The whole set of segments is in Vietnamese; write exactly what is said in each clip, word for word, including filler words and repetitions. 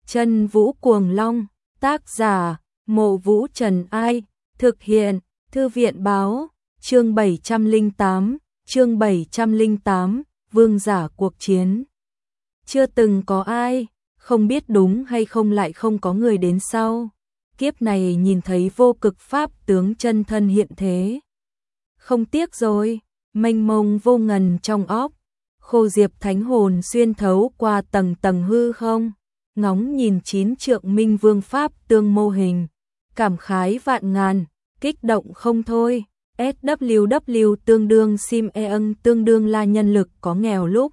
Chân Vũ Cuồng Long, tác giả, Mộ Vũ Trần Ai, thực hiện, Thư viện báo, chương bảy trăm lẻ tám, chương bảy trăm lẻ tám, vương giả cuộc chiến. Chưa từng có ai, không biết đúng hay không lại không có người đến sau. Kiếp này nhìn thấy vô cực pháp tướng chân thân hiện thế. Không tiếc rồi, mênh mông vô ngần trong óc. Khô Diệp thánh hồn xuyên thấu qua tầng tầng hư không, ngóng nhìn chín trượng minh vương pháp tương mô hình, cảm khái vạn ngàn, kích động không thôi. ét vê kép tương đương sim eăng tương đương là nhân lực có nghèo lúc.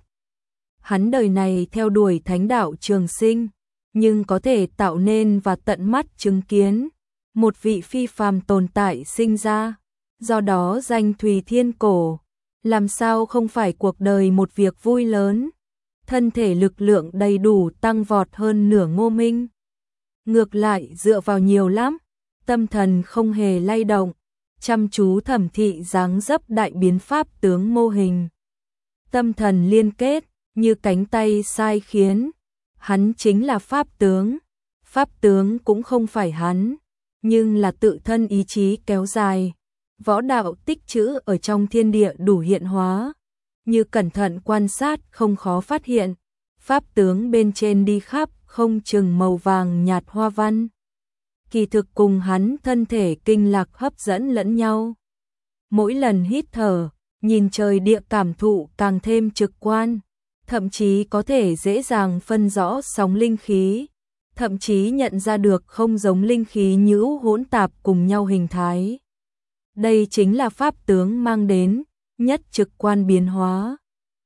Hắn đời này theo đuổi thánh đạo trường sinh, nhưng có thể tạo nên và tận mắt chứng kiến một vị phi phàm tồn tại sinh ra, do đó danh Thùy Thiên Cổ. Làm sao không phải cuộc đời một việc vui lớn, thân thể lực lượng đầy đủ tăng vọt hơn nửa Ngô Minh. Ngược lại dựa vào nhiều lắm, tâm thần không hề lay động, chăm chú thẩm thị dáng dấp đại biến pháp tướng mô hình. Tâm thần liên kết, như cánh tay sai khiến, hắn chính là pháp tướng, pháp tướng cũng không phải hắn, nhưng là tự thân ý chí kéo dài. Võ đạo tích trữ ở trong thiên địa đủ hiện hóa, như cẩn thận quan sát không khó phát hiện, pháp tướng bên trên đi khắp không chừng màu vàng nhạt hoa văn. Kỳ thực cùng hắn thân thể kinh lạc hấp dẫn lẫn nhau. Mỗi lần hít thở, nhìn trời địa cảm thụ càng thêm trực quan, thậm chí có thể dễ dàng phân rõ sóng linh khí, thậm chí nhận ra được không giống linh khí nhữu hỗn tạp cùng nhau hình thái. Đây chính là pháp tướng mang đến nhất trực quan biến hóa.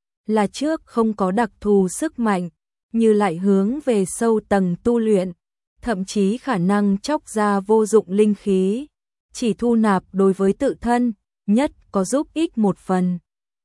Là trước không có đặc thù sức mạnh, như lại hướng về sâu tầng tu luyện, thậm chí khả năng chóc ra vô dụng linh khí, chỉ thu nạp đối với tự thân, nhất có giúp ích một phần.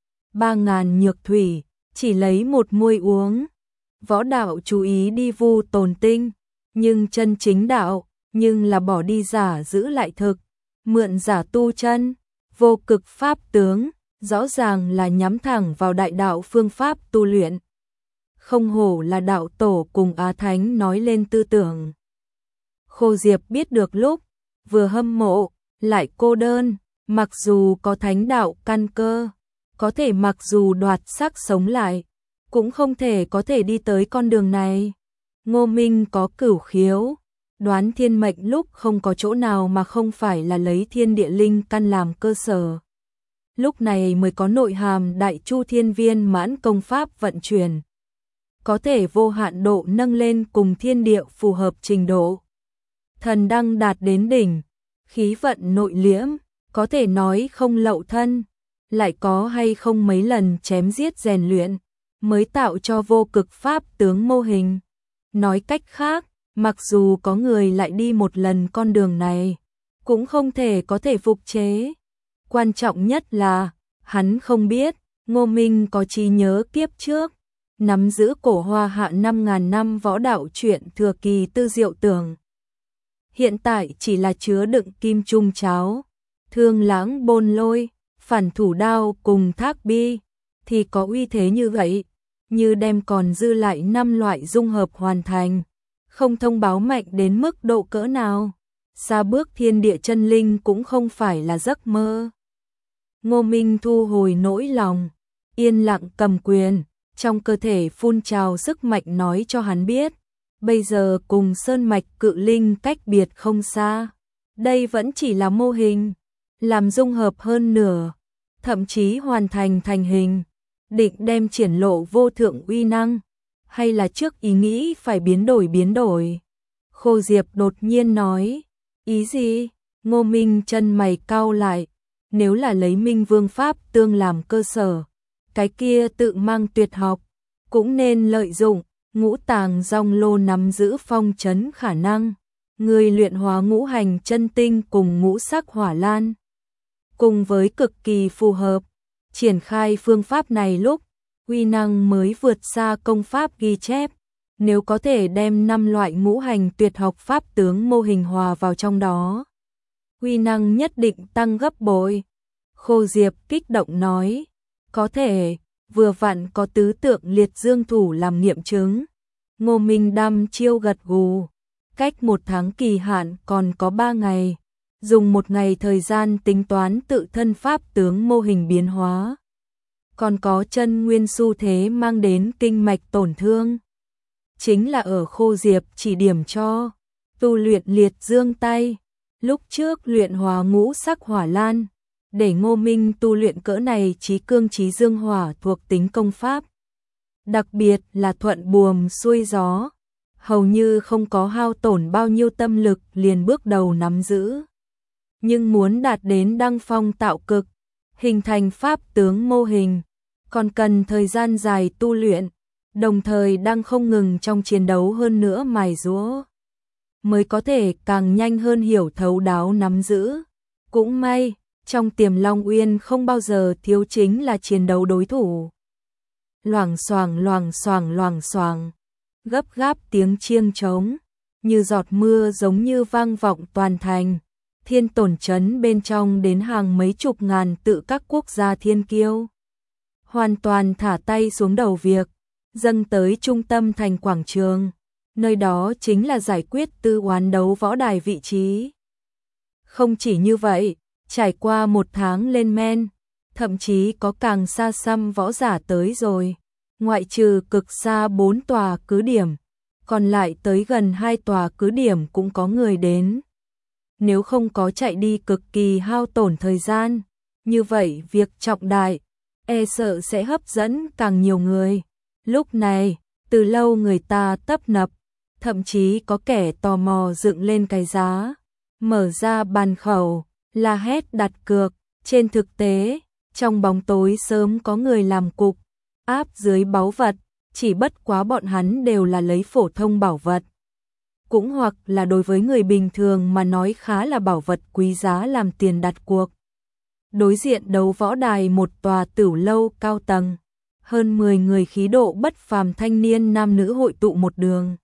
Ba ngàn nhược thủy, chỉ lấy một muôi uống. Võ đạo chú ý đi vu tồn tinh, nhưng chân chính đạo, nhưng là bỏ đi giả giữ lại thực. Mượn giả tu chân, vô cực pháp tướng, rõ ràng là nhắm thẳng vào đại đạo phương pháp tu luyện. Không hổ là đạo tổ cùng Á Thánh nói lên tư tưởng. Khô Diệp biết được lúc, vừa hâm mộ, lại cô đơn, mặc dù có thánh đạo căn cơ, có thể mặc dù đoạt xác sống lại, cũng không thể có thể đi tới con đường này. Ngô Minh có cửu khiếu, đoán thiên mệnh lúc không có chỗ nào mà không phải là lấy thiên địa linh căn làm cơ sở. Lúc này mới có nội hàm đại chu thiên viên mãn công pháp vận chuyển. Có thể vô hạn độ nâng lên cùng thiên địa phù hợp trình độ. Thần đăng đạt đến đỉnh, khí vận nội liễm, có thể nói không lậu thân, lại có hay không mấy lần chém giết rèn luyện, mới tạo cho vô cực pháp tướng mô hình. Nói cách khác, mặc dù có người lại đi một lần con đường này, cũng không thể có thể phục chế. Quan trọng nhất là, hắn không biết, Ngô Minh có trí nhớ kiếp trước, nắm giữ cổ hoa hạ năm ngàn năm võ đạo truyện thừa kỳ tư diệu tưởng. Hiện tại chỉ là chứa đựng kim trung cháo, thương lãng bôn lôi, phản thủ đao cùng thác bi, thì có uy thế như vậy, như đem còn dư lại năm loại dung hợp hoàn thành. Không thông báo mạnh đến mức độ cỡ nào, xa bước thiên địa chân linh cũng không phải là giấc mơ. Ngô Minh thu hồi nỗi lòng, yên lặng cầm quyền, trong cơ thể phun trào sức mạnh nói cho hắn biết, bây giờ cùng sơn mạch cự linh cách biệt không xa. Đây vẫn chỉ là mô hình, làm dung hợp hơn nửa, thậm chí hoàn thành thành hình, định đem triển lộ vô thượng uy năng. Hay là trước ý nghĩ phải biến đổi biến đổi? Khô Diệp đột nhiên nói, ý gì? Ngô Minh chân mày cau lại, nếu là lấy Minh Vương Pháp tương làm cơ sở, cái kia tự mang tuyệt học, cũng nên lợi dụng, ngũ tàng dòng lô nắm giữ phong trấn khả năng, người luyện hóa ngũ hành chân tinh cùng ngũ sắc hỏa lan. Cùng với cực kỳ phù hợp, triển khai phương pháp này lúc, uy năng mới vượt xa công pháp ghi chép, nếu có thể đem năm loại ngũ hành tuyệt học pháp tướng mô hình hòa vào trong đó, uy năng nhất định tăng gấp bội. Khô Diệp kích động nói, có thể, vừa vặn có tứ tượng liệt dương thủ làm nghiệm chứng. Ngô Minh đăm chiêu gật gù. Cách một tháng kỳ hạn còn có ba ngày. Dùng một ngày thời gian tính toán tự thân pháp tướng mô hình biến hóa. Còn có chân nguyên xu thế mang đến kinh mạch tổn thương. Chính là ở Khô Diệp chỉ điểm cho. Tu luyện liệt dương tay. Lúc trước luyện hóa ngũ sắc hỏa lan. Để Ngô Minh tu luyện cỡ này chí cương chí dương hỏa thuộc tính công pháp. Đặc biệt là thuận buồm xuôi gió. Hầu như không có hao tổn bao nhiêu tâm lực liền bước đầu nắm giữ. Nhưng muốn đạt đến đăng phong tạo cực, hình thành pháp tướng mô hình, còn cần thời gian dài tu luyện, đồng thời đang không ngừng trong chiến đấu hơn nữa mài giũa, mới có thể càng nhanh hơn hiểu thấu đáo nắm giữ. Cũng may, trong Tiềm Long Uyên không bao giờ thiếu chính là chiến đấu đối thủ. Loảng xoảng loảng xoảng loảng xoảng, gấp gáp tiếng chiêng trống, như giọt mưa giống như vang vọng toàn thành. Thiên Tổn trấn bên trong đến hàng mấy chục ngàn tự các quốc gia thiên kiêu. Hoàn toàn thả tay xuống đầu việc, dâng tới trung tâm thành quảng trường. Nơi đó chính là giải quyết tư oán đấu võ đài vị trí. Không chỉ như vậy, trải qua một tháng lên men, thậm chí có càng xa xăm võ giả tới rồi. Ngoại trừ cực xa bốn tòa cứ điểm, còn lại tới gần hai tòa cứ điểm cũng có người đến. Nếu không có chạy đi cực kỳ hao tổn thời gian, như vậy việc trọng đại, e sợ sẽ hấp dẫn càng nhiều người. Lúc này, từ lâu người ta tấp nập, thậm chí có kẻ tò mò dựng lên cái giá, mở ra bàn khẩu, la hét đặt cược. Trên thực tế, trong bóng tối sớm có người làm cục, áp dưới báu vật, chỉ bất quá bọn hắn đều là lấy phổ thông bảo vật. Cũng hoặc là đối với người bình thường mà nói khá là bảo vật quý giá làm tiền đặt cuộc. Đối diện đấu võ đài một tòa tửu lâu cao tầng, hơn mười người khí độ bất phàm thanh niên nam nữ hội tụ một đường.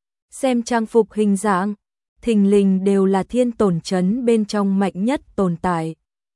Xem trang phục hình dạng, thình lình đều là Thiên Tổn trấn bên trong mạnh nhất tồn tại.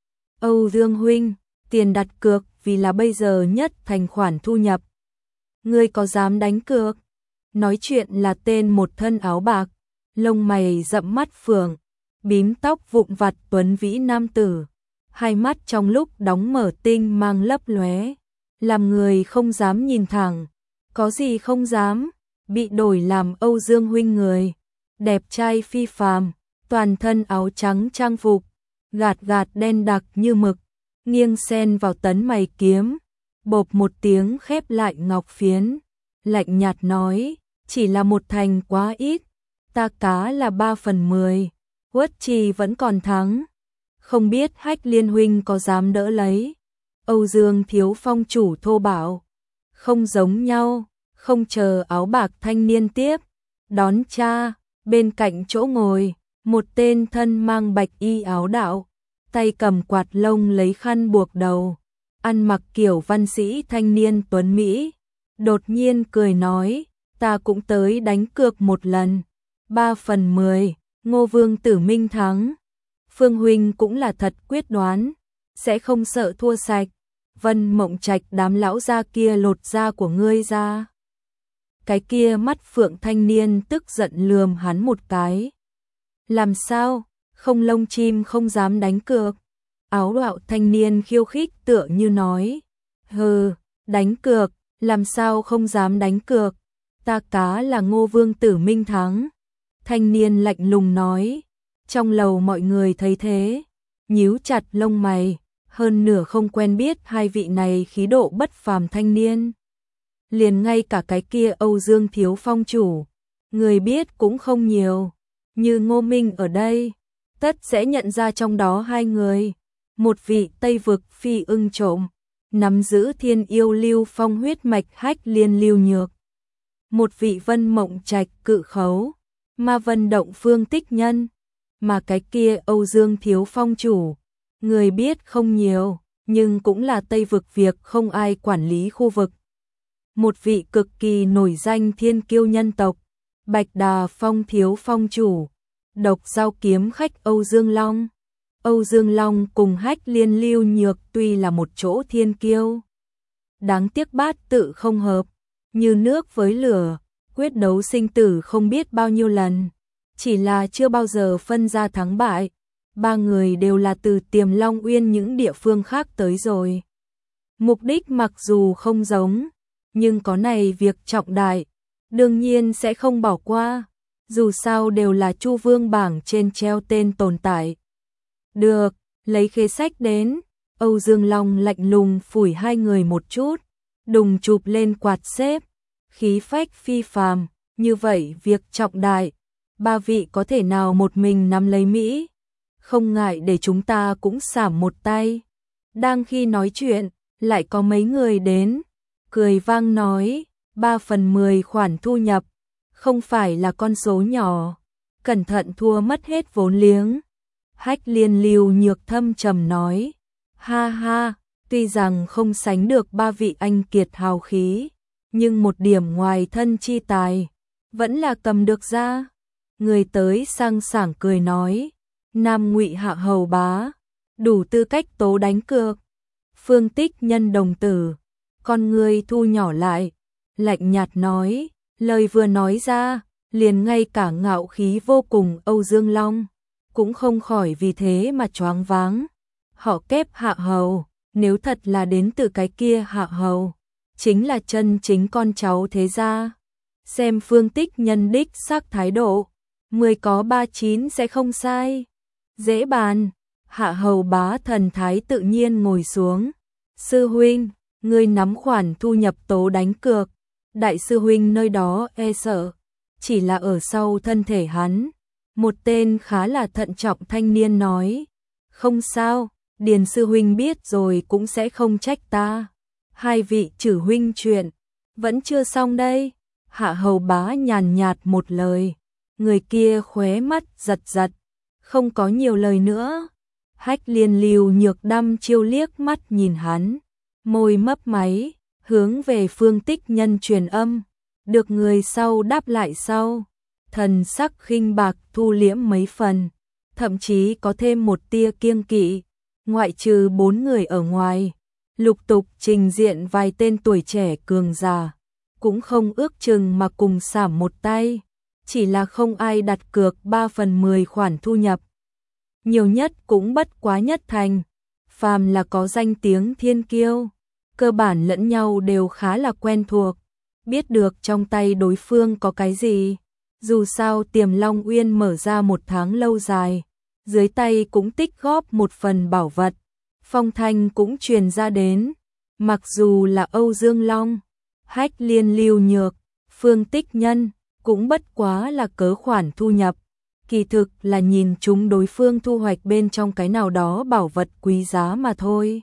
Âu Dương huynh, tiền đặt cược vì là bây giờ nhất thành khoản thu nhập. Ngươi có dám đánh cược? Nói chuyện là tên một thân áo bạc, lông mày rậm mắt phượng, bím tóc vụn vặt tuấn vĩ nam tử, hai mắt trong lúc đóng mở tinh mang lấp lóe, làm người không dám nhìn thẳng. Có gì không dám? Bị đổi làm Âu Dương huynh người, đẹp trai phi phàm, toàn thân áo trắng trang phục, gạt gạt đen đặc như mực, nghiêng sen vào tấn mày kiếm, bộp một tiếng khép lại ngọc phiến, lạnh nhạt nói, chỉ là một thành quá ít, ta cá là ba phần mười, Uất Trì vẫn còn thắng, không biết Hách Liên huynh có dám đỡ lấy. Âu Dương thiếu phong chủ thô bảo, không giống nhau, không chờ áo bạc thanh niên tiếp, đón cha, bên cạnh chỗ ngồi, một tên thân mang bạch y áo đạo, tay cầm quạt lông lấy khăn buộc đầu, ăn mặc kiểu văn sĩ thanh niên tuấn Mỹ, đột nhiên cười nói, ta cũng tới đánh cược một lần, ba phần mười, Ngô Vương Tử Minh thắng. Phương huynh cũng là thật quyết đoán, sẽ không sợ thua sạch. Vân Mộng Trạch đám lão gia kia lột da của ngươi ra. Cái kia mắt phượng thanh niên tức giận lườm hắn một cái. Làm sao, không lông chim không dám đánh cược. Áo đạo thanh niên khiêu khích tựa như nói. Hừ, đánh cược, làm sao không dám đánh cược. Ta cá là Ngô Vương Tử Minh thắng. Thanh niên lạnh lùng nói. Trong lầu mọi người thấy thế, nhíu chặt lông mày, hơn nửa không quen biết hai vị này khí độ bất phàm thanh niên. Liền ngay cả cái kia Âu Dương thiếu phong chủ, người biết cũng không nhiều, như Ngô Minh ở đây, tất sẽ nhận ra trong đó hai người, một vị Tây vực phi ưng trộm, nắm giữ thiên yêu lưu phong huyết mạch Hách Liên Lưu Nhược, một vị Vân Mộng Trạch cự khấu, ma Vân Động Phương Tích Nhân. Mà cái kia Âu Dương thiếu phong chủ, người biết không nhiều, nhưng cũng là Tây vực việc không ai quản lý khu vực. Một vị cực kỳ nổi danh thiên kiêu nhân tộc, Bạch Đà Phong thiếu phong chủ, độc giao kiếm khách Âu Dương Long. Âu Dương Long cùng Hách Liên Lưu Nhược tuy là một chỗ thiên kiêu, đáng tiếc bát tự không hợp, như nước với lửa, quyết đấu sinh tử không biết bao nhiêu lần, chỉ là chưa bao giờ phân ra thắng bại. Ba người đều là từ Tiềm Long Uyên những địa phương khác tới rồi. Mục đích mặc dù không giống, nhưng có này việc trọng đại, đương nhiên sẽ không bỏ qua, dù sao đều là Chu Vương bảng trên treo tên tồn tại. Được, lấy khế sách đến, Âu Dương Long lạnh lùng phủi hai người một chút, đùng chụp lên quạt xếp, khí phách phi phàm, như vậy việc trọng đại, ba vị có thể nào một mình nắm lấy Mỹ, không ngại để chúng ta cũng xảm một tay. Đang khi nói chuyện, lại có mấy người đến, cười vang nói, ba phần mười khoản thu nhập, không phải là con số nhỏ, cẩn thận thua mất hết vốn liếng. Hách Liên Lưu Nhược thâm trầm nói, ha ha, tuy rằng không sánh được ba vị anh kiệt hào khí, nhưng một điểm ngoài thân chi tài, vẫn là cầm được ra. Người tới sang sảng cười nói, Nam Ngụy Hạ Hầu Bá, đủ tư cách tố đánh cược. Phương Tích Nhân đồng tử, con người thu nhỏ lại, lạnh nhạt nói, lời vừa nói ra, liền ngay cả ngạo khí vô cùng Âu Dương Long, cũng không khỏi vì thế mà choáng váng. Họ kép Hạ Hầu, nếu thật là đến từ cái kia Hạ Hầu, chính là chân chính con cháu thế gia. Xem Phương Tích Nhân đích xác thái độ, mười có ba chín sẽ không sai. Dễ bàn. Hạ Hầu Bá thần thái tự nhiên ngồi xuống. Sư huynh, ngươi nắm khoản thu nhập tố đánh cược. Đại sư huynh nơi đó e sợ, chỉ là ở sau thân thể hắn. Một tên khá là thận trọng thanh niên nói, không sao, Điền sư huynh biết rồi cũng sẽ không trách ta. Hai vị chử huynh chuyện, vẫn chưa xong đây. Hạ Hầu Bá nhàn nhạt một lời, người kia khóe mắt giật giật, không có nhiều lời nữa. Hách Liên Lưu Nhược đăm chiêu liếc mắt nhìn hắn, môi mấp máy, hướng về Phương Tích Nhân truyền âm, được người sau đáp lại sau. Thần sắc khinh bạc thu liễm mấy phần, thậm chí có thêm một tia kiêng kỵ. Ngoại trừ bốn người ở ngoài, lục tục trình diện vài tên tuổi trẻ cường già, cũng không ước chừng mà cùng xảm một tay, chỉ là không ai đặt cược ba phần mười khoản thu nhập. Nhiều nhất cũng bất quá nhất thành, phàm là có danh tiếng thiên kiêu, cơ bản lẫn nhau đều khá là quen thuộc, biết được trong tay đối phương có cái gì. Dù sao Tiềm Long Uyên mở ra một tháng lâu dài, dưới tay cũng tích góp một phần bảo vật, phong thanh cũng truyền ra đến, mặc dù là Âu Dương Long, Hách Liên Lưu Nhược, Phương Tích Nhân, cũng bất quá là cớ khoản thu nhập, kỳ thực là nhìn chúng đối phương thu hoạch bên trong cái nào đó bảo vật quý giá mà thôi.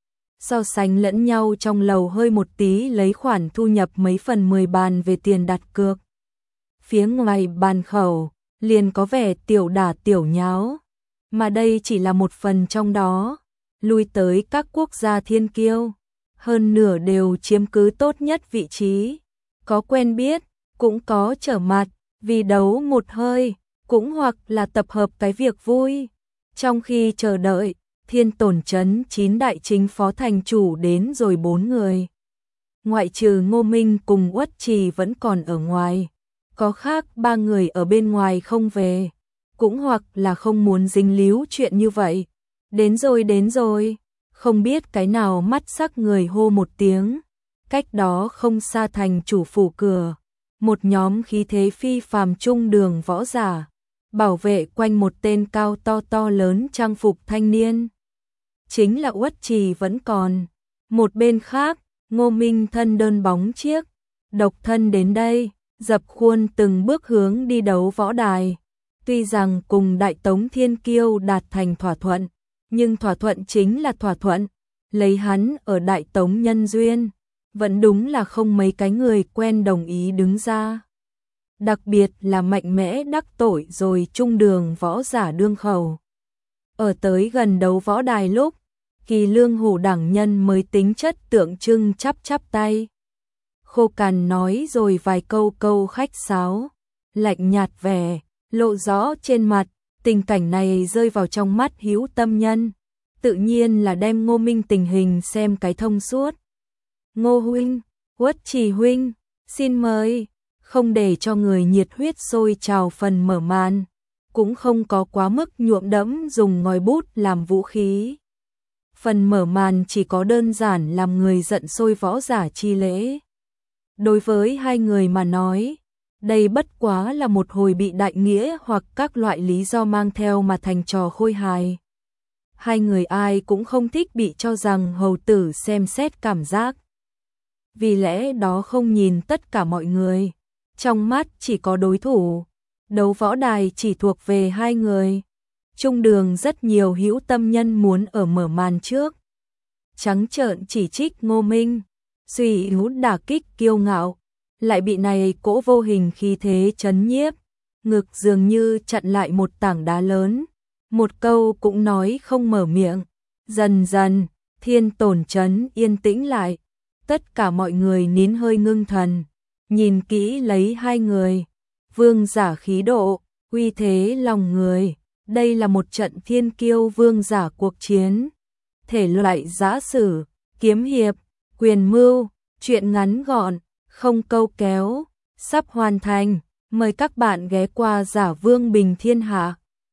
So sánh lẫn nhau trong lầu hơi một tí lấy khoản thu nhập mấy phần mười bàn về tiền đặt cược. Phía ngoài bàn khẩu, liền có vẻ tiểu đả tiểu nháo, mà đây chỉ là một phần trong đó, lui tới các quốc gia thiên kiêu, hơn nửa đều chiếm cứ tốt nhất vị trí, có quen biết, cũng có trở mặt, vì đấu một hơi, cũng hoặc là tập hợp cái việc vui. Trong khi chờ đợi, Thiên Tổn trấn chín đại chính phó thành chủ đến rồi bốn người. Ngoại trừ Ngô Minh cùng Uất Trì vẫn còn ở ngoài. Có khác ba người ở bên ngoài không về, cũng hoặc là không muốn dính líu chuyện như vậy. Đến rồi đến rồi, không biết cái nào mắt sắc người hô một tiếng. Cách đó không xa thành chủ phủ cửa, một nhóm khí thế phi phàm trung đường võ giả, bảo vệ quanh một tên cao to to lớn trang phục thanh niên. Chính là Uất Trì vẫn còn. Một bên khác, Ngô Minh thân đơn bóng chiếc, độc thân đến đây, dập khuôn từng bước hướng đi đấu võ đài. Tuy rằng cùng Đại Tống Thiên Kiêu đạt thành thỏa thuận, nhưng thỏa thuận chính là thỏa thuận, lấy hắn ở Đại Tống nhân duyên, vẫn đúng là không mấy cái người quen đồng ý đứng ra. Đặc biệt là mạnh mẽ đắc tội rồi trung đường võ giả đương khẩu. Ở tới gần đấu võ đài lúc, Kỳ Lương Hủ đẳng nhân mới tính chất tượng trưng chắp chắp tay. Khô cằn nói rồi vài câu câu khách sáo, lạnh nhạt vẻ, lộ rõ trên mặt, tình cảnh này rơi vào trong mắt hữu tâm nhân, tự nhiên là đem Ngô Minh tình hình xem cái thông suốt. Ngô huynh, Uất Trì huynh, xin mời. không để cho người nhiệt huyết sôi trào phần mở màn, cũng không có quá mức nhuộm đẫm dùng ngòi bút làm vũ khí. Phần mở màn chỉ có đơn giản làm người giận sôi võ giả chi lễ. Đối với hai người mà nói, đây bất quá là một hồi bị đại nghĩa hoặc các loại lý do mang theo mà thành trò khôi hài. Hai người ai cũng không thích bị cho rằng hầu tử xem xét cảm giác. Vì lẽ đó không nhìn tất cả mọi người, trong mắt chỉ có đối thủ. Đấu võ đài chỉ thuộc về hai người. Trung đường rất nhiều hữu tâm nhân muốn ở mở màn trước. Trắng trợn chỉ trích Ngô Minh, suy hữu đả kích kiêu ngạo, lại bị này cỗ vô hình khí thế chấn nhiếp, ngực dường như chặn lại một tảng đá lớn, một câu cũng nói không mở miệng. Dần dần, thiên tổn trấn yên tĩnh lại, tất cả mọi người nín hơi ngưng thần, nhìn kỹ lấy hai người, vương giả khí độ, uy thế lòng người, đây là một trận thiên kiêu vương giả cuộc chiến. Thể loại giã sử, kiếm hiệp, quyền mưu, truyện ngắn gọn, không câu kéo, sắp hoàn thành, mời các bạn ghé qua Giả Vương Bình Thiên Hạ.